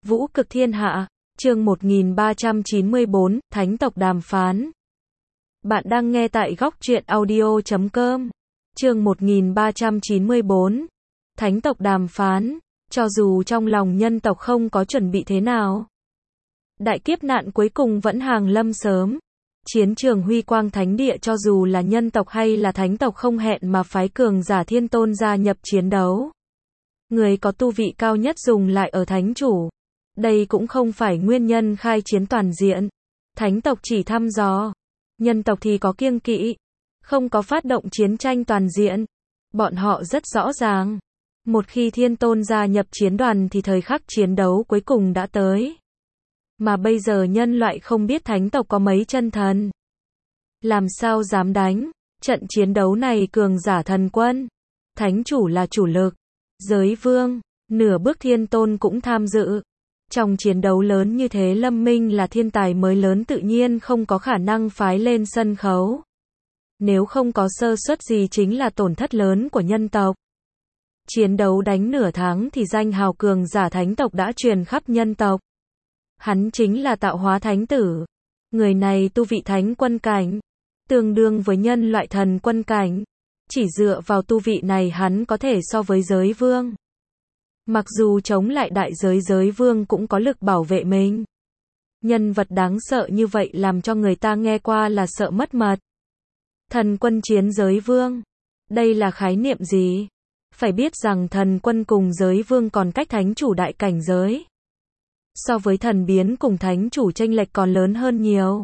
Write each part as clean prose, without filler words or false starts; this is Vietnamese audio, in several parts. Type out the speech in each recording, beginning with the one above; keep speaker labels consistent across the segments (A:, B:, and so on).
A: Vũ cực thiên hạ, chương 1394, Thánh tộc đàm phán. Bạn đang nghe tại góc truyện audio.com. Chương 1394, Thánh tộc đàm phán. Cho dù trong lòng nhân tộc không có chuẩn bị thế nào, đại kiếp nạn cuối cùng vẫn hàng lâm sớm. Chiến trường huy quang thánh địa cho dù là nhân tộc hay là thánh tộc không hẹn mà phái cường giả thiên tôn gia nhập chiến đấu. Người có tu vị cao nhất dùng lại ở thánh chủ. Đây cũng không phải nguyên nhân khai chiến toàn diện. Thánh tộc chỉ thăm dò. Nhân tộc thì có kiêng kỵ. Không có phát động chiến tranh toàn diện. Bọn họ rất rõ ràng. Một khi thiên tôn gia nhập chiến đoàn thì thời khắc chiến đấu cuối cùng đã tới. Mà bây giờ nhân loại không biết thánh tộc có mấy chân thần. Làm sao dám đánh? Trận chiến đấu này cường giả thần quân. Thánh chủ là chủ lực. Giới vương, nửa bước thiên tôn cũng tham dự. Trong chiến đấu lớn như thế Lâm Minh là thiên tài mới lớn tự nhiên không có khả năng phái lên sân khấu. Nếu không có sơ suất gì chính là tổn thất lớn của nhân tộc. Chiến đấu đánh nửa tháng thì danh hào cường giả thánh tộc đã truyền khắp nhân tộc. Hắn chính là tạo hóa thánh tử. Người này tu vị thánh quân cảnh, tương đương với nhân loại thần quân cảnh. Chỉ dựa vào tu vị này hắn có thể so với giới vương. Mặc dù chống lại đại giới vương cũng có lực bảo vệ mình. Nhân vật đáng sợ như vậy làm cho người ta nghe qua là sợ mất mật. Thần quân chiến giới vương. Đây là khái niệm gì? Phải biết rằng thần quân cùng giới vương còn cách thánh chủ đại cảnh giới. So với thần biến cùng thánh chủ chênh lệch còn lớn hơn nhiều.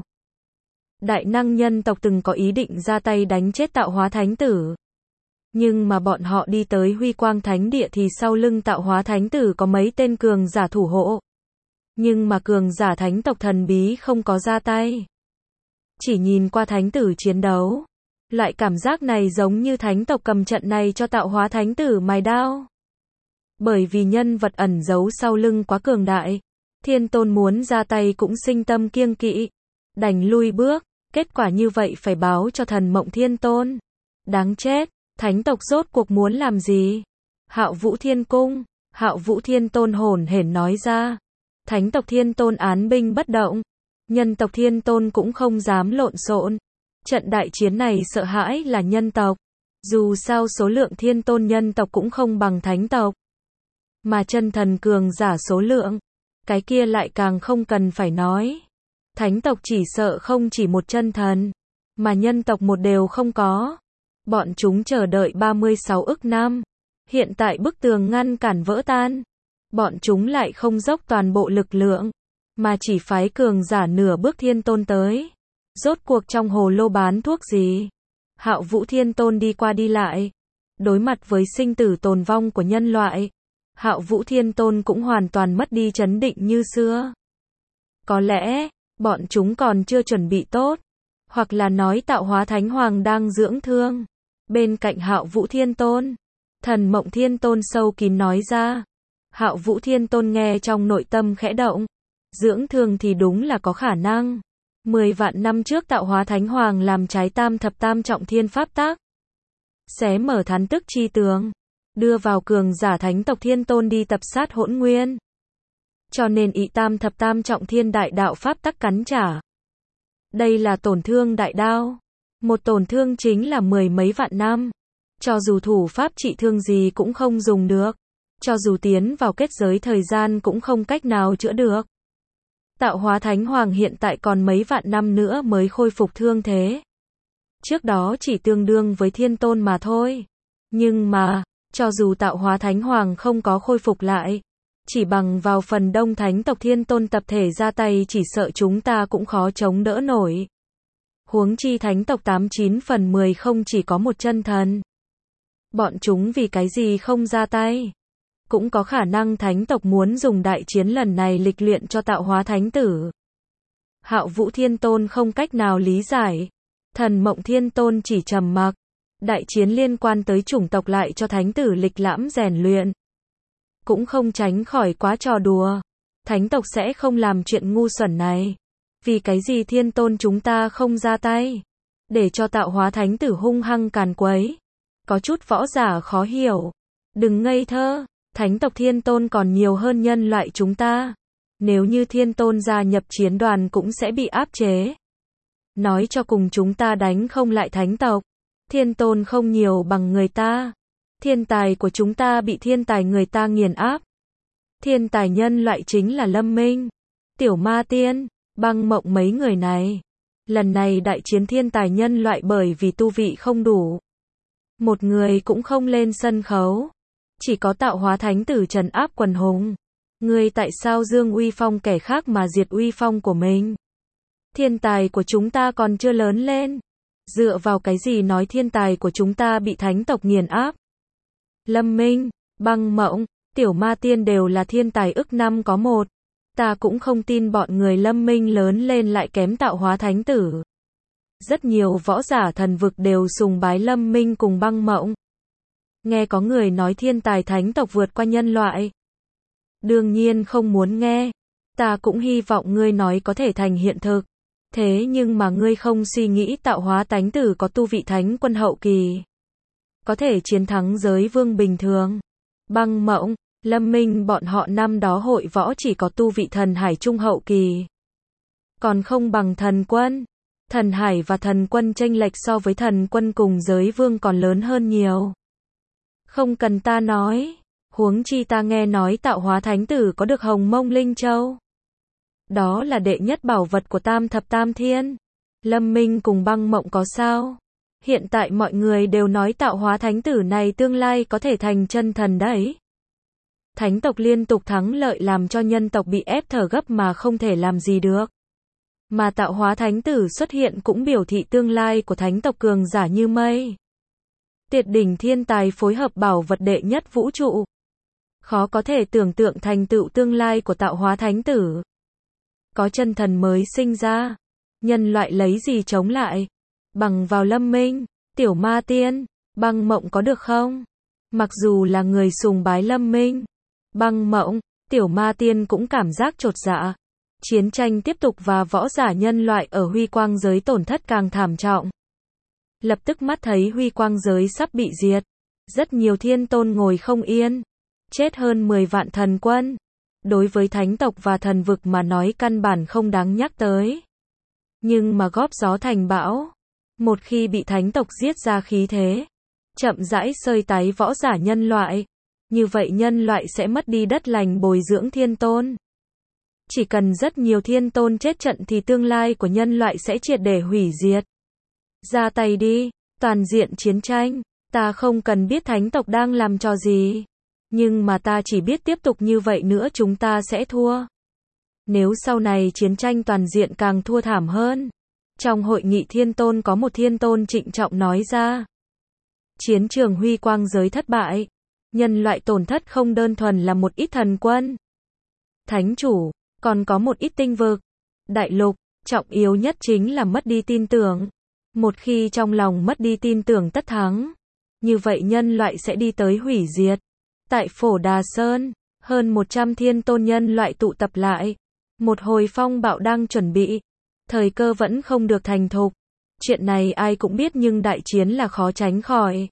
A: Đại năng nhân tộc từng có ý định ra tay đánh chết tạo hóa thánh tử. Nhưng mà bọn họ đi tới huy quang thánh địa thì sau lưng tạo hóa thánh tử có mấy tên cường giả thủ hộ. Nhưng mà cường giả thánh tộc thần bí không có ra tay. Chỉ nhìn qua thánh tử chiến đấu. Loại cảm giác này giống như thánh tộc cầm trận này cho tạo hóa thánh tử mài đao. Bởi vì nhân vật ẩn giấu sau lưng quá cường đại. Thiên tôn muốn ra tay cũng sinh tâm kiêng kỵ. Đành lui bước. Kết quả như vậy phải báo cho thần mộng thiên tôn. Đáng chết. Thánh tộc rốt cuộc muốn làm gì? Hạo Vũ Thiên Cung. Hạo Vũ Thiên Tôn hồn hển nói ra. Thánh tộc thiên tôn án binh bất động. Nhân tộc thiên tôn cũng không dám lộn xộn. Trận đại chiến này sợ hãi là nhân tộc. Dù sao số lượng thiên tôn nhân tộc cũng không bằng thánh tộc. Mà chân thần cường giả số lượng. Cái kia lại càng không cần phải nói. Thánh tộc chỉ sợ không chỉ một chân thần. Mà nhân tộc một đều không có. Bọn chúng chờ đợi 36 ức năm. Hiện tại bức tường ngăn cản vỡ tan. Bọn chúng lại không dốc toàn bộ lực lượng. Mà chỉ phái cường giả nửa bước thiên tôn tới. Rốt cuộc trong hồ lô bán thuốc gì? Hạo Vũ Thiên Tôn đi qua đi lại. Đối mặt với sinh tử tồn vong của nhân loại. Hạo Vũ Thiên Tôn cũng hoàn toàn mất đi chấn định như xưa. Có lẽ, bọn chúng còn chưa chuẩn bị tốt. Hoặc là nói tạo hóa thánh hoàng đang dưỡng thương. Bên cạnh Hạo Vũ Thiên Tôn, thần mộng thiên tôn sâu kín nói ra. Hạo Vũ Thiên Tôn nghe trong nội tâm khẽ động. Dưỡng thương thì đúng là có khả năng. 10 vạn năm trước tạo hóa thánh hoàng làm trái tam thập tam trọng thiên pháp tắc. Xé mở thán tức chi tường. Đưa vào cường giả thánh tộc thiên tôn đi tập sát hỗn nguyên. Cho nên ị tam thập tam trọng thiên đại đạo pháp tắc cắn trả. Đây là tổn thương đại đao. Một tổn thương chính là 10 mấy vạn năm. Cho dù thủ pháp trị thương gì cũng không dùng được. Cho dù tiến vào kết giới thời gian cũng không cách nào chữa được. Tạo hóa thánh hoàng hiện tại còn mấy vạn năm nữa mới khôi phục thương thế. Trước đó chỉ tương đương với thiên tôn mà thôi. Nhưng mà, cho dù tạo hóa thánh hoàng không có khôi phục lại, chỉ bằng vào phần đông thánh tộc thiên tôn tập thể ra tay chỉ sợ chúng ta cũng khó chống đỡ nổi. Huống chi thánh tộc 89 phần 10 không chỉ có một chân thần. Bọn chúng vì cái gì không ra tay? Cũng có khả năng thánh tộc muốn dùng đại chiến lần này lịch luyện cho tạo hóa thánh tử. Hạo Vũ Thiên Tôn không cách nào lý giải. Thần mộng thiên tôn chỉ trầm mặc. Đại chiến liên quan tới chủng tộc lại cho thánh tử lịch lãm rèn luyện. Cũng không tránh khỏi quá trò đùa. Thánh tộc sẽ không làm chuyện ngu xuẩn này. Vì cái gì thiên tôn chúng ta không ra tay? Để cho tạo hóa thánh tử hung hăng càn quấy. Có chút võ giả khó hiểu. Đừng ngây thơ. Thánh tộc thiên tôn còn nhiều hơn nhân loại chúng ta. Nếu như thiên tôn gia nhập chiến đoàn cũng sẽ bị áp chế. Nói cho cùng chúng ta đánh không lại thánh tộc. Thiên tôn không nhiều bằng người ta. Thiên tài của chúng ta bị thiên tài người ta nghiền áp. Thiên tài nhân loại chính là Lâm Minh, Tiểu Ma Tiên, Băng Mộng mấy người này. Lần này đại chiến thiên tài nhân loại bởi vì tu vị không đủ. Một người cũng không lên sân khấu. Chỉ có tạo hóa thánh tử trấn áp quần hùng. Ngươi tại sao dương uy phong kẻ khác mà diệt uy phong của mình? Thiên tài của chúng ta còn chưa lớn lên. Dựa vào cái gì nói thiên tài của chúng ta bị thánh tộc nghiền áp? Lâm Minh, Băng Mộng, Tiểu Ma Tiên đều là thiên tài ức năm có một. Ta cũng không tin bọn người Lâm Minh lớn lên lại kém tạo hóa thánh tử. Rất nhiều võ giả thần vực đều sùng bái Lâm Minh cùng Băng Mộng. Nghe có người nói thiên tài thánh tộc vượt qua nhân loại. Đương nhiên không muốn nghe. Ta cũng hy vọng ngươi nói có thể thành hiện thực. Thế nhưng mà ngươi không suy nghĩ tạo hóa thánh tử có tu vị thánh quân hậu kỳ. Có thể chiến thắng giới vương bình thường. Băng Mộng, Lâm Minh bọn họ năm đó hội võ chỉ có tu vị thần hải trung hậu kỳ. Còn không bằng thần quân. Thần hải và thần quân chênh lệch so với thần quân cùng giới vương còn lớn hơn nhiều. Không cần ta nói. Huống chi ta nghe nói tạo hóa thánh tử có được Hồng Mông Linh Châu. Đó là đệ nhất bảo vật của Tam Thập Tam Thiên. Lâm Minh cùng Băng Mộng có sao? Hiện tại mọi người đều nói tạo hóa thánh tử này tương lai có thể thành chân thần đấy. Thánh tộc liên tục thắng lợi làm cho nhân tộc bị ép thở gấp mà không thể làm gì được. Mà tạo hóa thánh tử xuất hiện cũng biểu thị tương lai của thánh tộc cường giả như mây. Tuyệt đỉnh thiên tài phối hợp bảo vật đệ nhất vũ trụ. Khó có thể tưởng tượng thành tựu tương lai của tạo hóa thánh tử. Có chân thần mới sinh ra. Nhân loại lấy gì chống lại? Bằng vào Lâm Minh, Tiểu Ma Tiên, Băng Mộng có được không? Mặc dù là người sùng bái Lâm Minh, Băng Mộng, Tiểu Ma Tiên cũng cảm giác chột dạ. Chiến tranh tiếp tục và võ giả nhân loại ở huy quang giới tổn thất càng thảm trọng. Lập tức mắt thấy huy quang giới sắp bị diệt. Rất nhiều thiên tôn ngồi không yên. Chết hơn 10 vạn thần quân. Đối với thánh tộc và thần vực mà nói căn bản không đáng nhắc tới. Nhưng mà góp gió thành bão. Một khi bị thánh tộc giết ra khí thế, chậm rãi sơi tái võ giả nhân loại. Như vậy nhân loại sẽ mất đi đất lành bồi dưỡng thiên tôn. Chỉ cần rất nhiều thiên tôn chết trận thì tương lai của nhân loại sẽ triệt để hủy diệt. Ra tay đi, toàn diện chiến tranh. Ta không cần biết thánh tộc đang làm trò gì. Nhưng mà ta chỉ biết tiếp tục như vậy nữa chúng ta sẽ thua. Nếu sau này chiến tranh toàn diện càng thua thảm hơn. Trong hội nghị thiên tôn có một thiên tôn trịnh trọng nói ra. Chiến trường huy quang giới thất bại. Nhân loại tổn thất không đơn thuần là một ít thần quân. Thánh chủ, còn có một ít tinh vực. Đại lục, trọng yếu nhất chính là mất đi tin tưởng. Một khi trong lòng mất đi tin tưởng tất thắng. Như vậy nhân loại sẽ đi tới hủy diệt. Tại Phổ Đà Sơn, hơn 100 thiên tôn nhân loại tụ tập lại. Một hồi phong bạo đang chuẩn bị. Thời cơ vẫn không được thành thục. Chuyện này ai cũng biết nhưng đại chiến là khó tránh khỏi.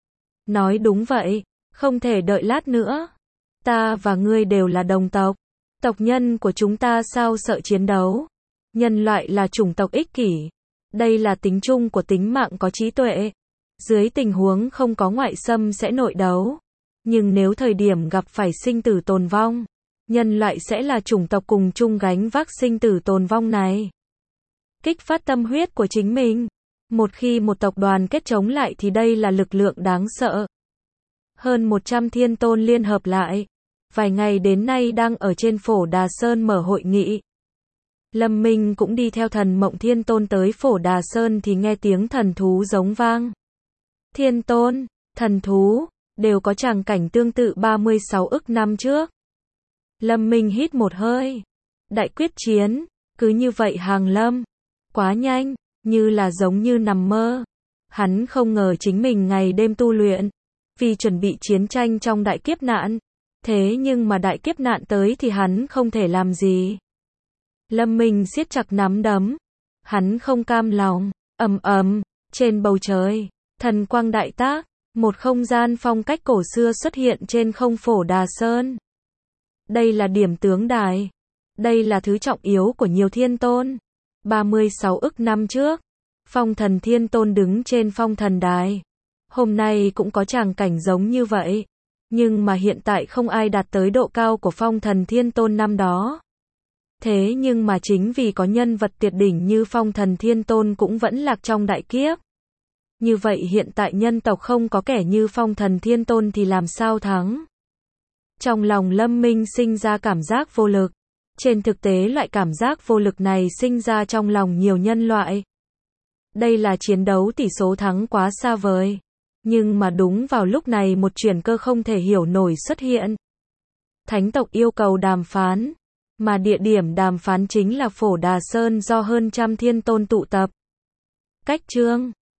A: Nói đúng vậy, không thể đợi lát nữa. Ta và ngươi đều là đồng tộc. Tộc nhân của chúng ta sao sợ chiến đấu? Nhân loại là chủng tộc ích kỷ. Đây là tính chung của tính mạng có trí tuệ. Dưới tình huống không có ngoại xâm sẽ nội đấu. Nhưng nếu thời điểm gặp phải sinh tử tồn vong, nhân loại sẽ là chủng tộc cùng chung gánh vác sinh tử tồn vong này. Kích phát tâm huyết của chính mình. Một khi một tộc đoàn kết chống lại thì đây là lực lượng đáng sợ. Hơn 100 thiên tôn liên hợp lại. Vài ngày đến nay đang ở trên Phổ Đà Sơn mở hội nghị. Lâm Minh cũng đi theo thần Mộng Thiên Tôn tới Phổ Đà Sơn thì nghe tiếng thần thú giống vang. Thiên tôn, thần thú, đều có tràng cảnh tương tự 36 ức năm trước. Lâm Minh hít một hơi. Đại quyết chiến, cứ như vậy hàng lâm. Quá nhanh, như là giống như nằm mơ. Hắn không ngờ chính mình ngày đêm tu luyện. Vì chuẩn bị chiến tranh trong đại kiếp nạn. Thế nhưng mà đại kiếp nạn tới thì hắn không thể làm gì. Lâm Minh siết chặt nắm đấm. Hắn không cam lòng. Ầm ầm, trên bầu trời, thần quang đại tác, một không gian phong cách cổ xưa xuất hiện trên không Phổ Đà Sơn. Đây là điểm tướng đài. Đây là thứ trọng yếu của nhiều thiên tôn. 36 ức năm trước, Phong Thần Thiên Tôn đứng trên Phong Thần Đài. Hôm nay cũng có tràng cảnh giống như vậy. Nhưng mà hiện tại không ai đạt tới độ cao của Phong Thần Thiên Tôn năm đó. Thế nhưng mà chính vì có nhân vật tuyệt đỉnh như Phong Thần Thiên Tôn cũng vẫn lạc trong đại kiếp. Như vậy hiện tại nhân tộc không có kẻ như Phong Thần Thiên Tôn thì làm sao thắng? Trong lòng Lâm Minh sinh ra cảm giác vô lực. Trên thực tế loại cảm giác vô lực này sinh ra trong lòng nhiều nhân loại. Đây là chiến đấu tỷ số thắng quá xa vời. Nhưng mà đúng vào lúc này một chuyển cơ không thể hiểu nổi xuất hiện. Thánh tộc yêu cầu đàm phán. Mà địa điểm đàm phán chính là Phổ Đà Sơn do hơn trăm thiên tôn tụ tập. Cách chương